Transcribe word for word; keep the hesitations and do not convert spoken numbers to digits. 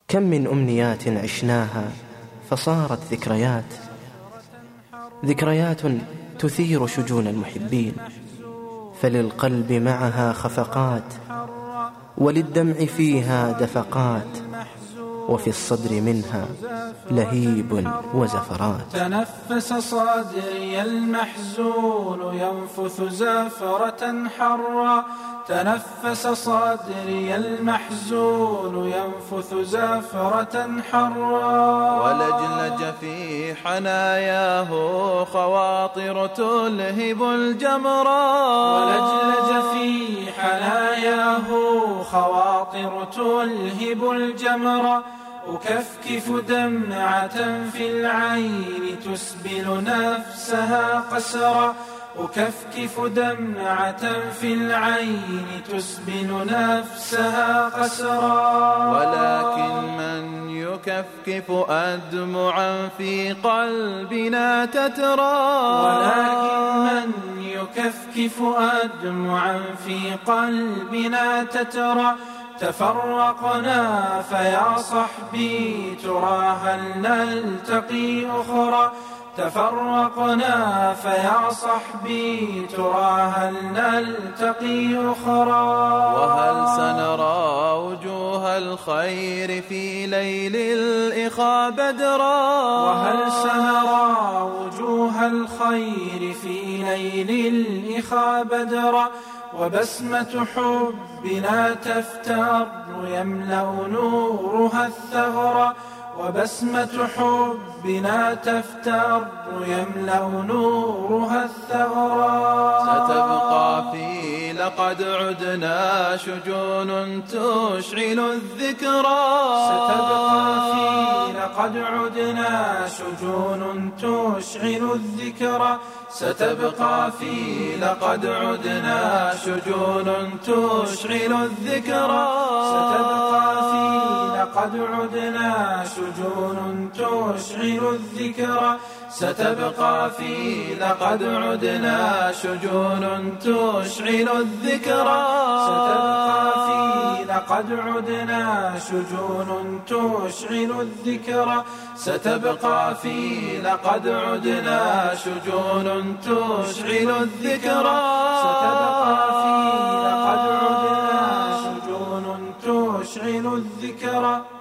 كم من أمنيات عشناها فصارت ذكريات، ذكريات تثير شجون المحبين، فللقلب معها خفقات وللدمع فيها دفقات، وفي الصدر منها لهيب وزفرات. تنفس صدري المحزون ينفث زفرة حرا، تنفس صدري المحزون ينفث زفرة حرا. ولجلج في حناياه خواطر تلهب الجمرا، ولجلج في حناياه خواطر تلهب الجمرا. أكفكف دمعة في العين تسبل نفسها قسرا، أكفكف دمعة في العين تسبل نفسها قسرا. ولكن من يكفكف أدمعا في قلبنا تترى، ولكن من يكفكف أدمعا في قلبنا تترى. تفرقنا فيا صحبي ترى هل نلتقي أخرى، تفرقنا فيا صحبي ترى هل نلتقي أخرى. وهل سنرى وجوه الخير في ليل الإخاء بدرا، وهل سنرى وجوه الخير في ليل الإخاء بدرا. وبسمة حبنا تفتر يملأ نورها الثغر، وبسمة حبنا تفتر يملأ نورها الثغر. ستبقى في لقد عدنا شجون تشعل الذكرى، ستبقى في لقد عدنا شجون تشعل الذكرى. ستبقى في لقد عدنا شجون تشعل الذكرى. ستبقى في لقد عدنا شجون تشعل الذكرى. ستبقى في لقد عدنا شجون تشعل الذكرى. ستبقى في لقد عدنا شجون تشعل الذكرى. ستبقى في لقد عدنا شجون تشعل الذكرى. ستبقى في لقد عدنا شجون تشعل الذكرى.